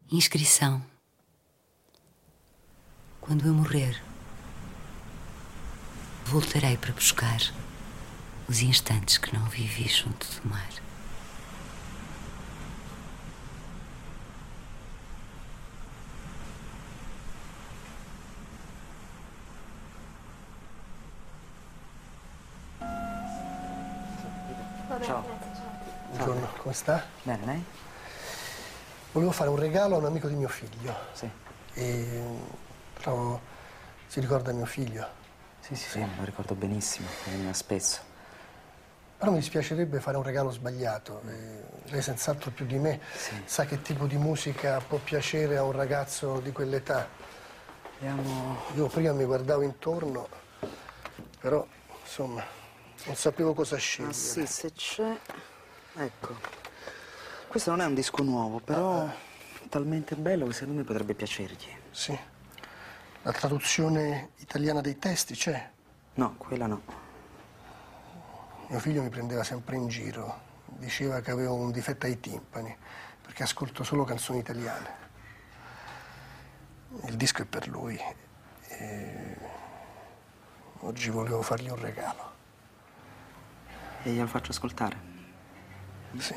Inscrição. Quando eu morrer, voltarei para buscar os instantes que não vivi junto do mar. Ciao. Buongiorno, come sta? Bene, lei? Volevo fare un regalo a un amico di mio figlio. Sì. Però si ricorda mio figlio. Sì, me lo ricordo benissimo, veniva spesso. Però mi dispiacerebbe fare un regalo sbagliato. Lei senz'altro più di me sa che tipo di musica può piacere a un ragazzo di quell'età. Vediamo... Io prima mi guardavo intorno, però insomma non sapevo cosa scegliere. Ah sì, se c'è... Ecco. Questo non è un disco nuovo, però è talmente bello che secondo me potrebbe piacergli. Sì. La traduzione italiana dei testi c'è? No, quella no. Mio figlio mi prendeva sempre in giro. Diceva che avevo un difetto ai timpani, perché ascolto solo canzoni italiane. Il disco è per lui. Oggi volevo fargli un regalo. E glielo faccio ascoltare? Sì.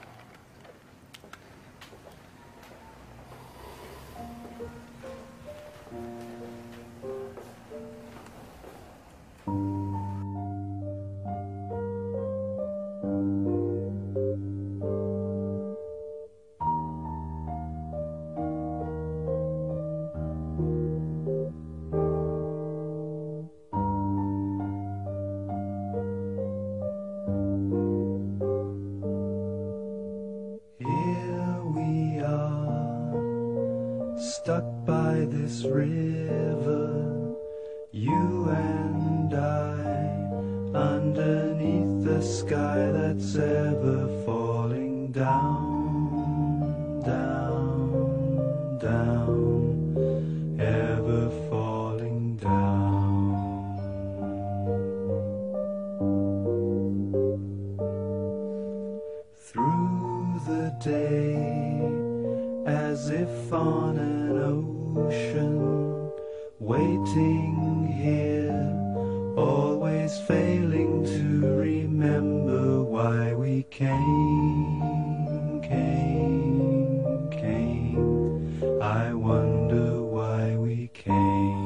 Stuck by this river, you and I, underneath the sky that's ever falling down, down, down, ever falling down. Through the day, as if on an ocean, waiting here, always failing to remember why we came, came, came. I wonder why we came.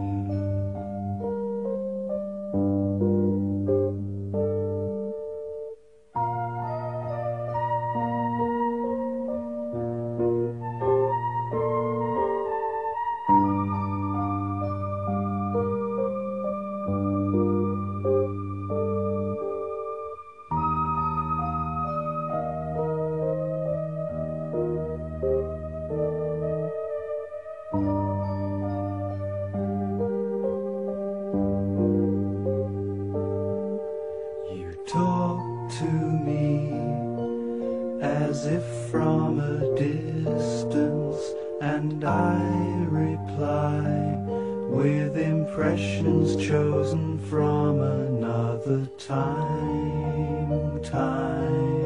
Talk to me as if from a distance, and I reply with impressions chosen from another time.